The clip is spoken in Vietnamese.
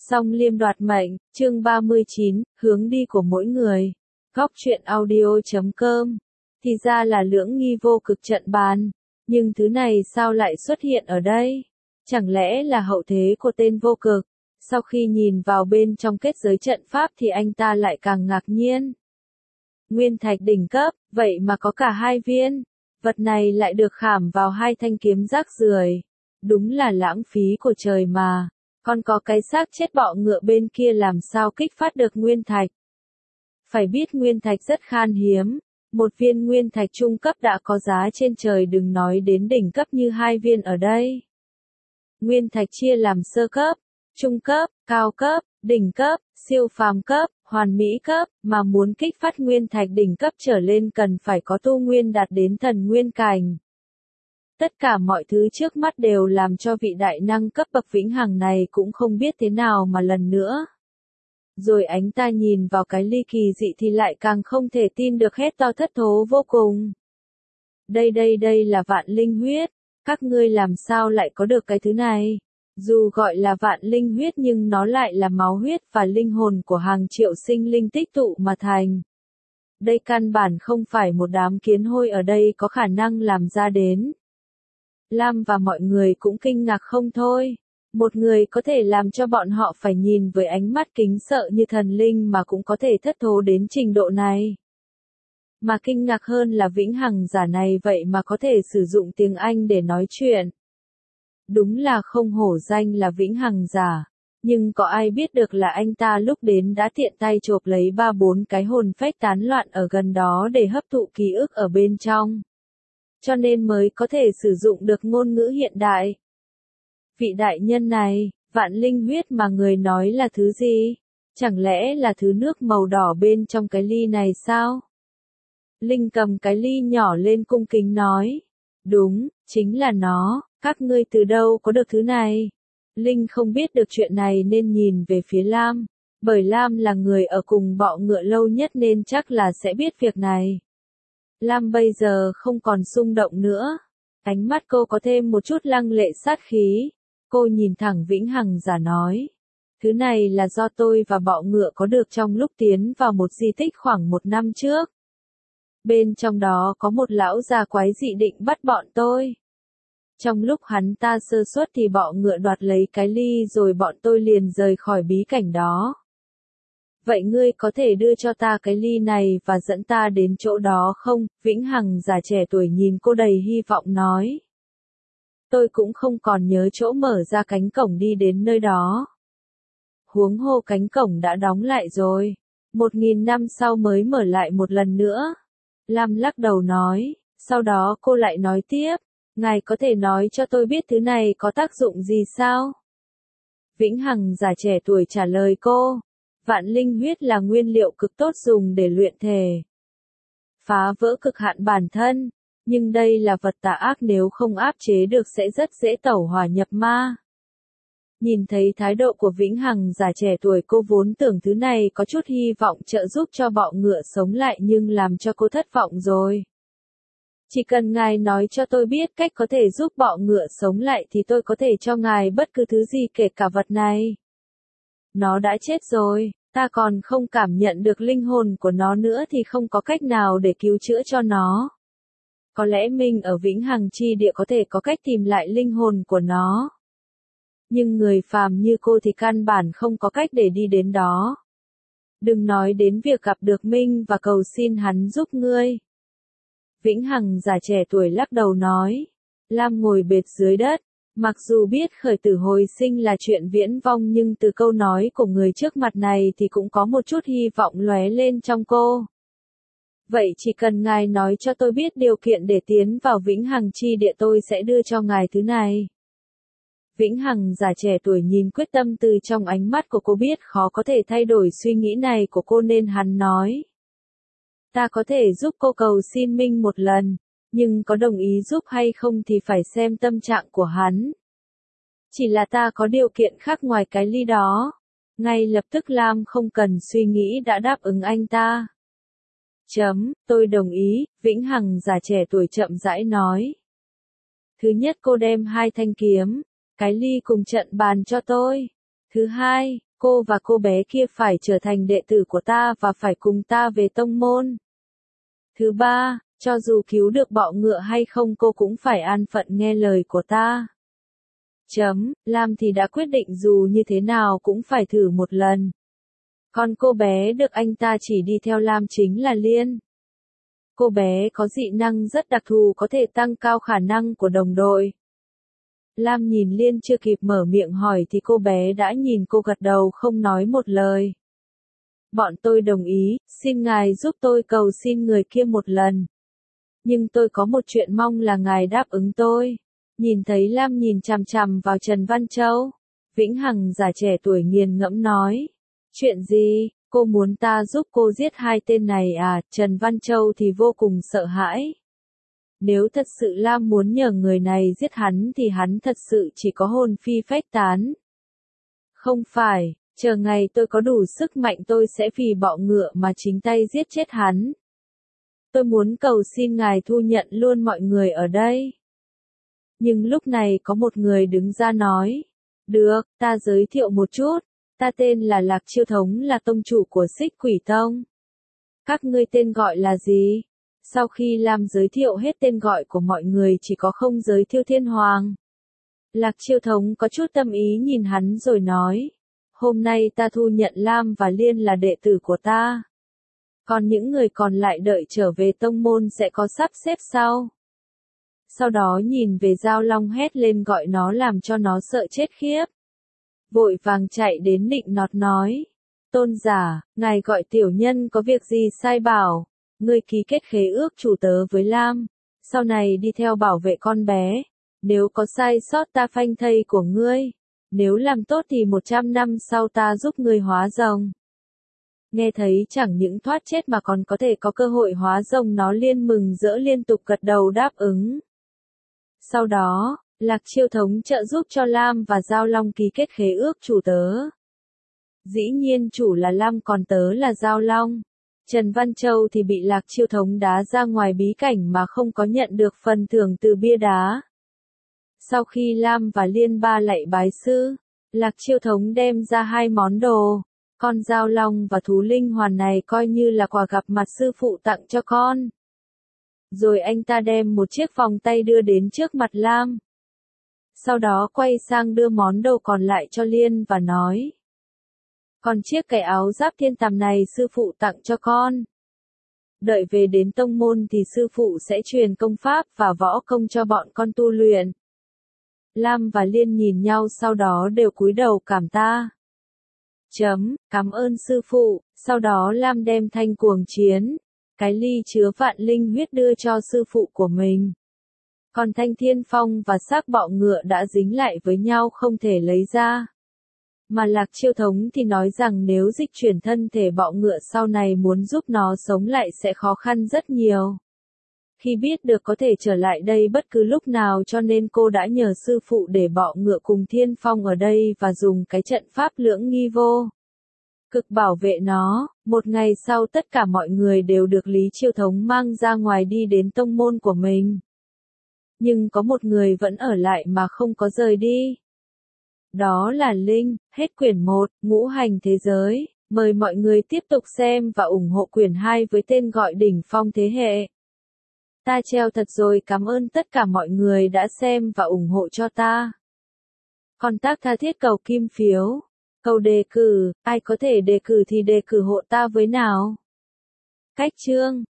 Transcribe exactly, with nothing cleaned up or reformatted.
Song Liêm đoạt mệnh, chương ba mươi chín, hướng đi của mỗi người. Góc truyện audio chấm com. Thì ra là lưỡng nghi vô cực trận bàn. Nhưng thứ này sao lại xuất hiện ở đây? Chẳng lẽ là hậu thế của tên vô cực? Sau khi nhìn vào bên trong kết giới trận pháp thì anh ta lại càng ngạc nhiên. Nguyên thạch đỉnh cấp, vậy mà có cả hai viên. Vật này lại được khảm vào hai thanh kiếm rác rưởi. Đúng là lãng phí của trời mà. Còn có cái xác chết bọ ngựa bên kia làm sao kích phát được nguyên thạch. Phải biết nguyên thạch rất khan hiếm. Một viên nguyên thạch trung cấp đã có giá trên trời, đừng nói đến đỉnh cấp như hai viên ở đây. Nguyên thạch chia làm sơ cấp, trung cấp, cao cấp, đỉnh cấp, siêu phàm cấp, hoàn mỹ cấp, mà muốn kích phát nguyên thạch đỉnh cấp trở lên cần phải có tu nguyên đạt đến thần nguyên cảnh. Tất cả mọi thứ trước mắt đều làm cho vị đại năng cấp bậc vĩnh hằng này cũng không biết thế nào mà lần nữa. Rồi anh ta nhìn vào cái ly kỳ dị thì lại càng không thể tin được, hét to thất thố vô cùng. Đây đây đây là vạn linh huyết, các ngươi làm sao lại có được cái thứ này? Dù gọi là vạn linh huyết nhưng nó lại là máu huyết và linh hồn của hàng triệu sinh linh tích tụ mà thành. Đây căn bản không phải một đám kiến hôi ở đây có khả năng làm ra đến. Lam và mọi người cũng kinh ngạc không thôi. Một người có thể làm cho bọn họ phải nhìn với ánh mắt kính sợ như thần linh mà cũng có thể thất thố đến trình độ này. Mà kinh ngạc hơn là vĩnh hằng giả này vậy mà có thể sử dụng tiếng Anh để nói chuyện. Đúng là không hổ danh là vĩnh hằng giả. Nhưng có ai biết được là anh ta lúc đến đã tiện tay chộp lấy ba bốn cái hồn phách tán loạn ở gần đó để hấp thụ ký ức ở bên trong. Cho nên mới có thể sử dụng được ngôn ngữ hiện đại. Vị đại nhân này, vạn linh huyết mà người nói là thứ gì? Chẳng lẽ là thứ nước màu đỏ bên trong cái ly này sao? Linh cầm cái ly nhỏ lên cung kính nói. Đúng, chính là nó, các ngươi từ đâu có được thứ này? Linh không biết được chuyện này nên nhìn về phía Lam, bởi Lam là người ở cùng bọ ngựa lâu nhất nên chắc là sẽ biết việc này. Lam bây giờ không còn xung động nữa. Ánh mắt cô có thêm một chút lăng lệ sát khí. Cô nhìn thẳng vĩnh hằng giả nói. Thứ này là do tôi và bọ ngựa có được trong lúc tiến vào một di tích khoảng một năm trước. Bên trong đó có một lão già quái dị định bắt bọn tôi. Trong lúc hắn ta sơ suất thì bọ ngựa đoạt lấy cái ly rồi bọn tôi liền rời khỏi bí cảnh đó. Vậy ngươi có thể đưa cho ta cái ly này và dẫn ta đến chỗ đó không? Vĩnh hằng già trẻ tuổi nhìn cô đầy hy vọng nói. Tôi cũng không còn nhớ chỗ mở ra cánh cổng đi đến nơi đó. Huống hồ cánh cổng đã đóng lại rồi. Một nghìn năm sau mới mở lại một lần nữa. Lam lắc đầu nói. Sau đó cô lại nói tiếp. Ngài có thể nói cho tôi biết thứ này có tác dụng gì sao? Vĩnh hằng già trẻ tuổi trả lời cô. Vạn linh huyết là nguyên liệu cực tốt dùng để luyện thể. Phá vỡ cực hạn bản thân. Nhưng đây là vật tà ác, nếu không áp chế được sẽ rất dễ tẩu hỏa nhập ma. Nhìn thấy thái độ của vĩnh hằng già trẻ tuổi, cô vốn tưởng thứ này có chút hy vọng trợ giúp cho bọ ngựa sống lại nhưng làm cho cô thất vọng rồi. Chỉ cần ngài nói cho tôi biết cách có thể giúp bọ ngựa sống lại thì tôi có thể cho ngài bất cứ thứ gì kể cả vật này. Nó đã chết rồi, ta còn không cảm nhận được linh hồn của nó nữa thì không có cách nào để cứu chữa cho nó. Có lẽ mình ở vĩnh hằng chi địa có thể có cách tìm lại linh hồn của nó. Nhưng người phàm như cô thì căn bản không có cách để đi đến đó. Đừng nói đến việc gặp được Minh và cầu xin hắn giúp ngươi. Vĩnh hằng già trẻ tuổi lắc đầu nói. Lam ngồi bệt dưới đất. Mặc dù biết khởi tử hồi sinh là chuyện viễn vong nhưng từ câu nói của người trước mặt này thì cũng có một chút hy vọng lóe lên trong cô. Vậy chỉ cần ngài nói cho tôi biết điều kiện để tiến vào vĩnh hằng chi địa tôi sẽ đưa cho ngài thứ này. Vĩnh hằng già trẻ tuổi nhìn quyết tâm từ trong ánh mắt của cô, biết khó có thể thay đổi suy nghĩ này của cô nên hắn nói. Ta có thể giúp cô cầu xin Minh một lần, nhưng có đồng ý giúp hay không thì phải xem tâm trạng của hắn. Chỉ là ta có điều kiện khác ngoài cái ly đó. Ngay lập tức Lam không cần suy nghĩ đã đáp ứng anh ta. Chấm, tôi đồng ý, vĩnh hằng già trẻ tuổi chậm rãi nói. Thứ nhất, cô đem hai thanh kiếm, cái ly cùng trận bàn cho tôi. Thứ hai, Cô và cô bé kia phải trở thành đệ tử của ta và phải cùng ta về tông môn. Thứ ba, cho dù cứu được bọ ngựa hay không cô cũng phải an phận nghe lời của ta. Chấm, Lam thì đã quyết định dù như thế nào cũng phải thử một lần. Còn cô bé được anh ta chỉ đi theo Lam chính là Liên. Cô bé có dị năng rất đặc thù có thể tăng cao khả năng của đồng đội. Lam nhìn Liên chưa kịp mở miệng hỏi thì cô bé đã nhìn cô gật đầu không nói một lời. Bọn tôi đồng ý, xin ngài giúp tôi cầu xin người kia một lần. Nhưng tôi có một chuyện mong là ngài đáp ứng tôi. Nhìn thấy Lam nhìn chằm chằm vào Trần Văn Châu. Vĩnh Hằng già trẻ tuổi nghiền ngẫm nói. Chuyện gì, cô muốn ta giúp cô giết hai tên này à? Trần Văn Châu thì vô cùng sợ hãi. Nếu thật sự Lam muốn nhờ người này giết hắn thì hắn thật sự chỉ có hồn phi phách tán. Không phải, chờ ngày tôi có đủ sức mạnh tôi sẽ vì bọ ngựa mà chính tay giết chết hắn. Tôi muốn cầu xin ngài thu nhận luôn mọi người ở đây. Nhưng lúc này có một người đứng ra nói. Được, ta giới thiệu một chút. Ta tên là Lạc Chiêu Thống là tông chủ của Xích Quỷ Tông. Các ngươi tên gọi là gì? Sau khi Lam giới thiệu hết tên gọi của mọi người chỉ có không giới thiệu Thiên Hoàng. Lạc Chiêu Thống có chút tâm ý nhìn hắn rồi nói. Hôm nay ta thu nhận Lam và Liên là đệ tử của ta. Còn những người còn lại đợi trở về tông môn sẽ có sắp xếp sau. Sau đó nhìn về Giao Long hét lên gọi nó làm cho nó sợ chết khiếp. Vội vàng chạy đến định nọt nói. Tôn giả, ngài gọi tiểu nhân có việc gì sai bảo. Ngươi ký kết khế ước chủ tớ với Lam. Sau này đi theo bảo vệ con bé. Nếu có sai sót ta phanh thây của ngươi. Nếu làm tốt thì một trăm năm sau ta giúp ngươi hóa rồng. Nghe thấy chẳng những thoát chết mà còn có thể có cơ hội hóa rồng nó liên mừng rỡ liên tục gật đầu đáp ứng. Sau đó, Lạc Chiêu Thống trợ giúp cho Lam và Giao Long ký kết khế ước chủ tớ. Dĩ nhiên chủ là Lam còn tớ là Giao Long. Trần Văn Châu thì bị Lạc Chiêu Thống đá ra ngoài bí cảnh mà không có nhận được phần thưởng từ bia đá. Sau khi Lam và Liên ba lạy bái sư, Lạc Chiêu Thống đem ra hai món đồ. Con Giao Long và thú linh hoàn này coi như là quà gặp mặt sư phụ tặng cho con. Rồi anh ta đem một chiếc vòng tay đưa đến trước mặt Lam. Sau đó quay sang đưa món đồ còn lại cho Liên và nói. Còn chiếc cái áo giáp thiên tàm này sư phụ tặng cho con. Đợi về đến tông môn thì sư phụ sẽ truyền công pháp và võ công cho bọn con tu luyện. Lam và Liên nhìn nhau sau đó đều cúi đầu cảm ta. Chấm, cảm ơn sư phụ, sau đó Lam đem thanh cuồng chiến, cái ly chứa vạn linh huyết đưa cho sư phụ của mình. Còn thanh thiên phong và xác bọ ngựa đã dính lại với nhau không thể lấy ra. Mà Lạc Chiêu Thống thì nói rằng nếu dịch chuyển thân thể bọ ngựa sau này muốn giúp nó sống lại sẽ khó khăn rất nhiều. Khi biết được có thể trở lại đây bất cứ lúc nào cho nên cô đã nhờ sư phụ để bọ ngựa cùng thiên phong ở đây và dùng cái trận pháp lưỡng nghi vô cực bảo vệ nó. Một ngày sau tất cả mọi người đều được Lý Chiêu Thống mang ra ngoài đi đến tông môn của mình. Nhưng có một người vẫn ở lại mà không có rời đi. Đó là Linh. Hết quyển một, Ngũ Hành Thế Giới. Mời mọi người tiếp tục xem và ủng hộ quyển hai với tên gọi Đỉnh Phong Thế Hệ. Ta treo thật rồi, cảm ơn tất cả mọi người đã xem và ủng hộ cho ta. Contact tha thiết cầu kim phiếu. Cầu đề cử, ai có thể đề cử thì đề cử hộ ta với nào. Cách chương